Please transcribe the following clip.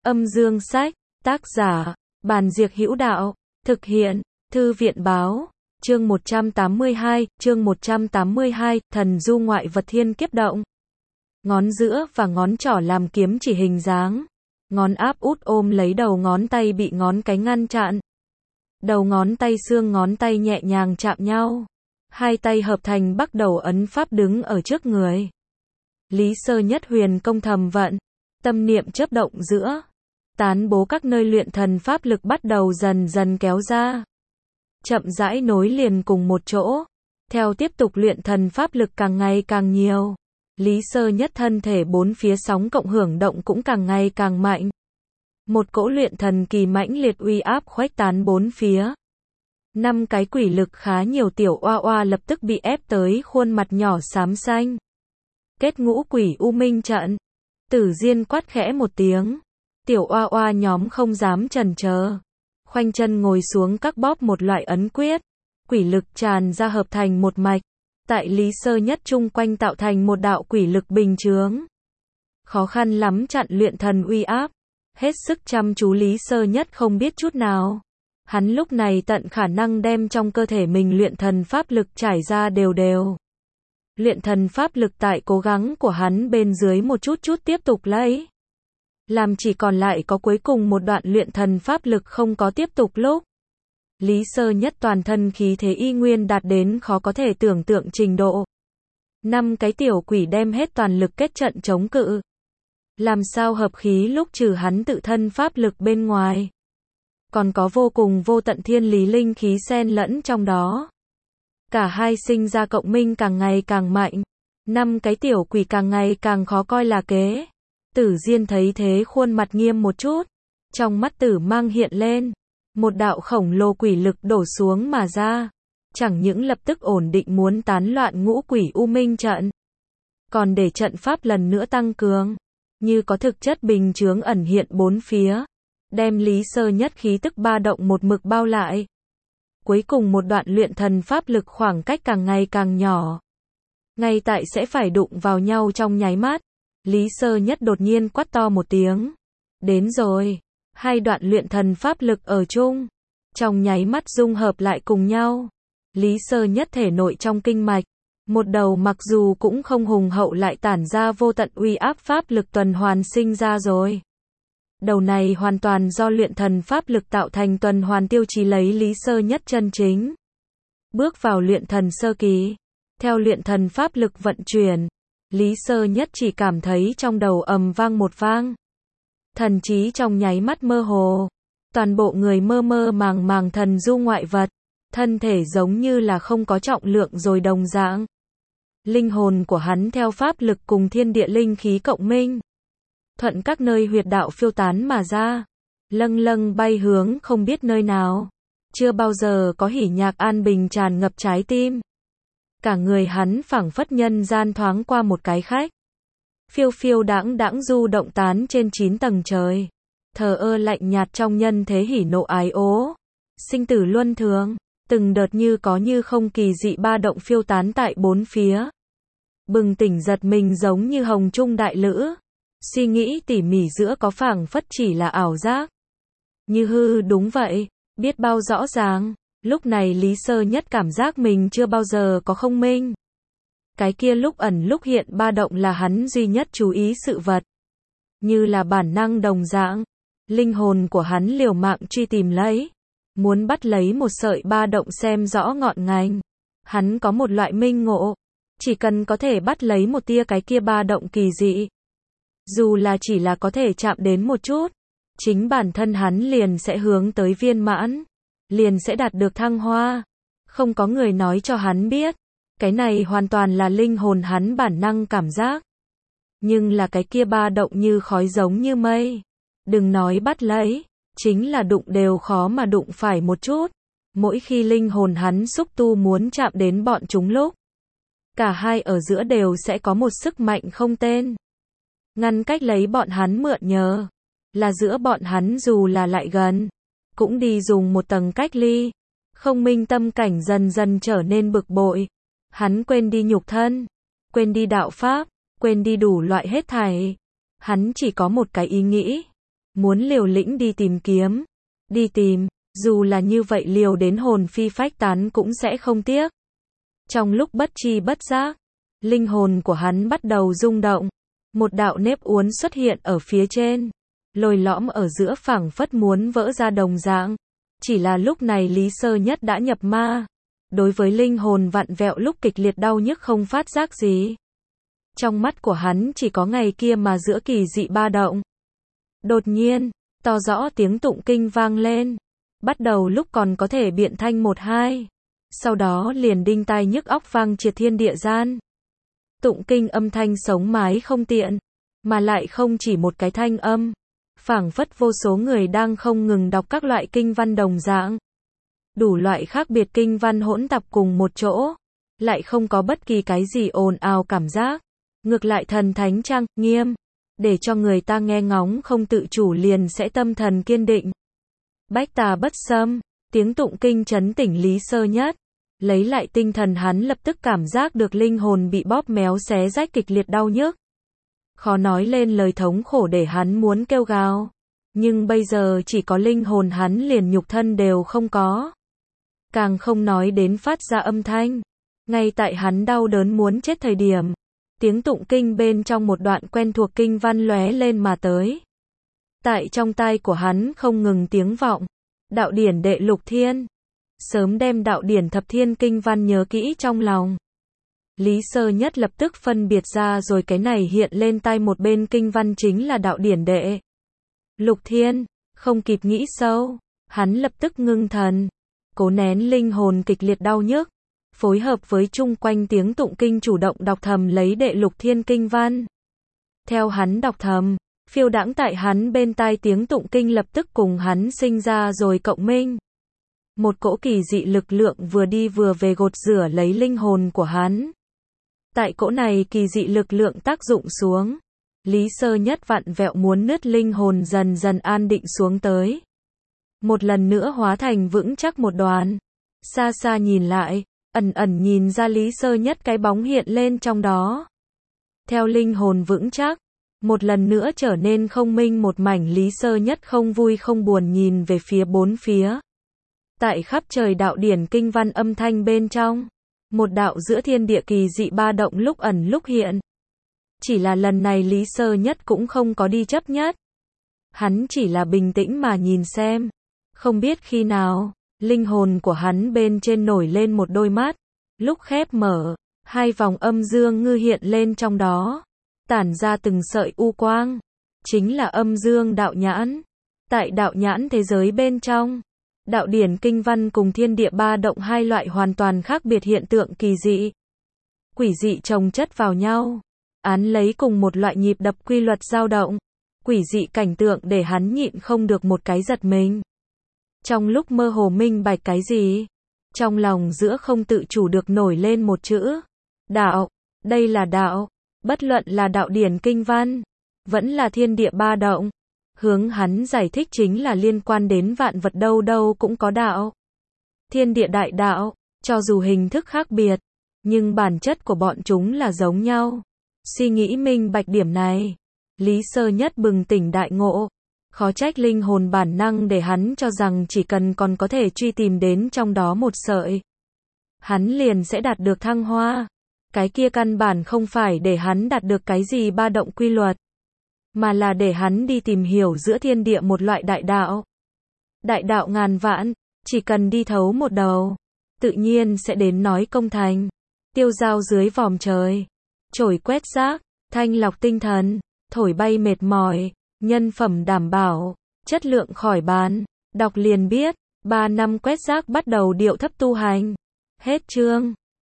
Âm dương sách, tác giả, Bàn Diệc Hữu Đạo, thực hiện, Thư viện báo, chương 182, thần du ngoại vật thiên kiếp động. Ngón giữa và ngón trỏ làm kiếm chỉ hình dáng. Ngón áp út ôm lấy đầu ngón tay bị ngón cái ngăn chặn. Đầu ngón tay xương ngón tay nhẹ nhàng chạm nhau. Hai tay hợp thành bắt đầu ấn pháp đứng ở trước người. Lý Sơ Nhất huyền công thầm vận, tâm niệm chớp động giữa. Tán bố các nơi luyện thần pháp lực bắt đầu dần dần kéo ra. Chậm rãi nối liền cùng một chỗ. Theo tiếp tục luyện thần pháp lực càng ngày càng nhiều. Lý Sơ Nhất thân thể bốn phía sóng cộng hưởng động cũng càng ngày càng mạnh. Một cỗ luyện thần kỳ mãnh liệt uy áp khuếch tán bốn phía. 5 cái quỷ lực khá nhiều tiểu oa oa lập tức bị ép tới khuôn mặt nhỏ xám xanh. Kết ngũ quỷ u minh trận. Tử Diên quát khẽ một tiếng. Tiểu oa oa nhóm không dám chần chờ. Khoanh chân ngồi xuống các bóp một loại ấn quyết. Quỷ lực tràn ra hợp thành một mạch. Tại Lý Sơ Nhất chung quanh tạo thành một đạo quỷ lực bình chướng. Khó khăn lắm chặn luyện thần uy áp. Hết sức chăm chú Lý Sơ Nhất không biết chút nào. Hắn lúc này tận khả năng đem trong cơ thể mình luyện thần pháp lực trải ra đều đều. Luyện thần pháp lực tại cố gắng của hắn bên dưới một chút chút tiếp tục lấy. Làm chỉ còn lại có cuối cùng một đoạn luyện thần pháp lực không có tiếp tục lúc. Lý Sơ Nhất toàn thân khí thế y nguyên đạt đến khó có thể tưởng tượng trình độ. 5 cái tiểu quỷ đem hết toàn lực kết trận chống cự. Làm sao hợp khí lúc trừ hắn tự thân pháp lực bên ngoài. Còn có vô cùng vô tận thiên lý linh khí xen lẫn trong đó. Cả hai sinh ra cộng minh càng ngày càng mạnh. 5 cái tiểu quỷ càng ngày càng khó coi là kế. Tử Diên thấy thế khuôn mặt nghiêm một chút. Trong mắt tử mang hiện lên. Một đạo khổng lồ quỷ lực đổ xuống mà ra. Chẳng những lập tức ổn định muốn tán loạn ngũ quỷ u minh trận. Còn để trận pháp lần nữa tăng cường. Như có thực chất bình chướng ẩn hiện bốn phía. Đem Lý Sơ Nhất khí tức ba động một mực bao lại. Cuối cùng một đoạn luyện thần pháp lực khoảng cách càng ngày càng nhỏ. Ngay tại sẽ phải đụng vào nhau trong nháy mắt. Lý Sơ Nhất đột nhiên quát to một tiếng. Đến rồi. Hai đoạn luyện thần pháp lực ở chung. Trong nháy mắt dung hợp lại cùng nhau. Lý Sơ Nhất thể nội trong kinh mạch. Một đầu mặc dù cũng không hùng hậu lại tản ra vô tận uy áp pháp lực tuần hoàn sinh ra rồi. Đầu này hoàn toàn do luyện thần pháp lực tạo thành tuần hoàn tiêu chí lấy Lý Sơ Nhất chân chính. Bước vào luyện thần sơ kỳ. Theo luyện thần pháp lực vận chuyển. Lý Sơ Nhất chỉ cảm thấy trong đầu ầm vang một vang. Thần trí trong nháy mắt mơ hồ. Toàn bộ người mơ mơ màng màng thần du ngoại vật. Thân thể giống như là không có trọng lượng rồi đồng dạng. Linh hồn của hắn theo pháp lực cùng thiên địa linh khí cộng minh. Thuận các nơi huyệt đạo phiêu tán mà ra. Lâng lâng bay hướng không biết nơi nào. Chưa bao giờ có hỉ nhạc an bình tràn ngập trái tim. Cả người hắn phảng phất nhân gian thoáng qua một cái khách. Phiêu phiêu đãng đãng du động tán trên 9 tầng trời. Thờ ơ lạnh nhạt trong nhân thế hỉ nộ ái ố. Sinh tử luân thường. Từng đợt như có như không kỳ dị ba động phiêu tán tại bốn phía. Bừng tỉnh giật mình giống như hồng trung đại lữ. Suy nghĩ tỉ mỉ giữa có phảng phất chỉ là ảo giác. Như hư đúng vậy. Biết bao rõ ràng. Lúc này Lý Sơ Nhất cảm giác mình chưa bao giờ có không minh. Cái kia lúc ẩn lúc hiện ba động là hắn duy nhất chú ý sự vật. Như là bản năng đồng dạng. Linh hồn của hắn liều mạng truy tìm lấy. Muốn bắt lấy một sợi ba động xem rõ ngọn ngành. Hắn có một loại minh ngộ. Chỉ cần có thể bắt lấy một tia cái kia ba động kỳ dị. Dù là chỉ là có thể chạm đến một chút. Chính bản thân hắn liền sẽ hướng tới viên mãn. Liền sẽ đạt được thăng hoa. Không có người nói cho hắn biết. Cái này hoàn toàn là linh hồn hắn bản năng cảm giác. Nhưng là cái kia ba động như khói giống như mây. Đừng nói bắt lấy. Chính là đụng đều khó mà đụng phải một chút. Mỗi khi linh hồn hắn xúc tu muốn chạm đến bọn chúng lúc. Cả hai ở giữa đều sẽ có một sức mạnh không tên. Ngăn cách lấy bọn hắn mượn nhờ. Là giữa bọn hắn dù là lại gần. Cũng đi dùng một tầng cách ly. Không minh tâm cảnh dần dần trở nên bực bội. Hắn quên đi nhục thân. Quên đi đạo pháp. Quên đi đủ loại hết thảy. Hắn chỉ có một cái ý nghĩ. muốn liều lĩnh đi tìm kiếm, đi tìm, dù là như vậy liều đến hồn phi phách tán cũng sẽ không tiếc. Trong lúc bất tri bất giác, linh hồn của hắn bắt đầu rung động, một đạo nếp uốn xuất hiện ở phía trên, lồi lõm ở giữa phảng phất muốn vỡ ra đồng dạng. Chỉ là lúc này Lý Sơ Nhất đã nhập ma, đối với linh hồn vặn vẹo lúc kịch liệt đau nhức không phát giác gì. Trong mắt của hắn chỉ có ngày kia mà giữa kỳ dị ba động. Đột nhiên, to rõ tiếng tụng kinh vang lên, bắt đầu lúc còn có thể biện thanh một hai, sau đó liền đinh tai nhức óc vang triệt thiên địa gian. Tụng kinh âm thanh sống mái không tiện, mà lại không chỉ một cái thanh âm, phảng phất vô số người đang không ngừng đọc các loại kinh văn đồng dạng. Đủ loại khác biệt kinh văn hỗn tạp cùng một chỗ, lại không có bất kỳ cái gì ồn ào cảm giác, ngược lại thần thánh trang nghiêm, để cho người ta nghe ngóng không tự chủ liền sẽ tâm thần kiên định. Bách tà bất xâm, tiếng tụng kinh chấn tỉnh Lý Sơ Nhất, lấy lại tinh thần hắn lập tức cảm giác được linh hồn bị bóp méo xé rách kịch liệt đau nhức. Khó nói lên lời thống khổ để hắn muốn kêu gào, nhưng bây giờ chỉ có linh hồn hắn liền nhục thân đều không có. Càng không nói đến phát ra âm thanh. Ngay tại hắn đau đớn muốn chết thời điểm, tiếng tụng kinh bên trong một đoạn quen thuộc kinh văn lóe lên mà tới. Tại trong tai của hắn không ngừng tiếng vọng, đạo điển đệ lục thiên. Sớm đem đạo điển thập thiên kinh văn nhớ kỹ trong lòng. Lý Sơ Nhất lập tức phân biệt ra rồi cái này hiện lên tai một bên kinh văn chính là đạo điển đệ lục thiên, không kịp nghĩ sâu, hắn lập tức ngưng thần, cố nén linh hồn kịch liệt đau nhức, phối hợp với chung quanh tiếng tụng kinh chủ động đọc thầm lấy đệ lục thiên kinh văn. Theo hắn đọc thầm, phiêu đãng tại hắn bên tai tiếng tụng kinh lập tức cùng hắn sinh ra rồi cộng minh. Một cỗ kỳ dị lực lượng vừa đi vừa về gột rửa lấy linh hồn của hắn. Tại cỗ này kỳ dị lực lượng tác dụng xuống, Lý Sơ Nhất vặn vẹo muốn nứt linh hồn dần dần an định xuống tới. Một lần nữa hóa thành vững chắc một đoàn. Xa xa nhìn lại, ẩn ẩn nhìn ra Lý Sơ Nhất cái bóng hiện lên trong đó. Theo linh hồn vững chắc, một lần nữa trở nên không minh một mảnh. Lý Sơ Nhất không vui không buồn nhìn về phía bốn phía. Tại khắp trời đạo điển kinh văn âm thanh bên trong, một đạo giữa thiên địa kỳ dị ba động lúc ẩn lúc hiện. Chỉ là lần này Lý Sơ Nhất cũng không có đi chấp nhất. Hắn chỉ là bình tĩnh mà nhìn xem. Không biết khi nào, linh hồn của hắn bên trên nổi lên một đôi mắt. Lúc khép mở, hai vòng âm dương ngư hiện lên trong đó, tản ra từng sợi u quang. Chính là âm dương đạo nhãn. Tại đạo nhãn thế giới bên trong, đạo điển kinh văn cùng thiên địa ba động hai loại hoàn toàn khác biệt hiện tượng kỳ dị. Quỷ dị chồng chất vào nhau, án lấy cùng một loại nhịp đập quy luật dao động. Quỷ dị cảnh tượng để hắn nhịn không được một cái giật mình. Trong lúc mơ hồ minh bạch cái gì, trong lòng giữa không tự chủ được nổi lên một chữ. Đạo, đây là đạo, bất luận là đạo điển kinh văn, vẫn là thiên địa ba động. Hướng hắn giải thích chính là liên quan đến vạn vật đâu đâu cũng có đạo. Thiên địa đại đạo, cho dù hình thức khác biệt, nhưng bản chất của bọn chúng là giống nhau. Suy nghĩ minh bạch điểm này, Lý Sơ Nhất bừng tỉnh đại ngộ. Khó trách linh hồn bản năng để hắn cho rằng chỉ cần còn có thể truy tìm đến trong đó một sợi, hắn liền sẽ đạt được thăng hoa. Cái kia căn bản không phải để hắn đạt được cái gì ba động quy luật, mà là để hắn đi tìm hiểu giữa thiên địa một loại đại đạo. Đại đạo ngàn vạn, chỉ cần đi thấu một đầu, tự nhiên sẽ đến nói công thành. Tiêu dao dưới vòm trời, trổi quét rác, thanh lọc tinh thần, thổi bay mệt mỏi, nhân phẩm đảm bảo, chất lượng khỏi bàn. Đọc liền biết, 3 năm quét rác bắt đầu điệu thấp tu hành. Hết chương.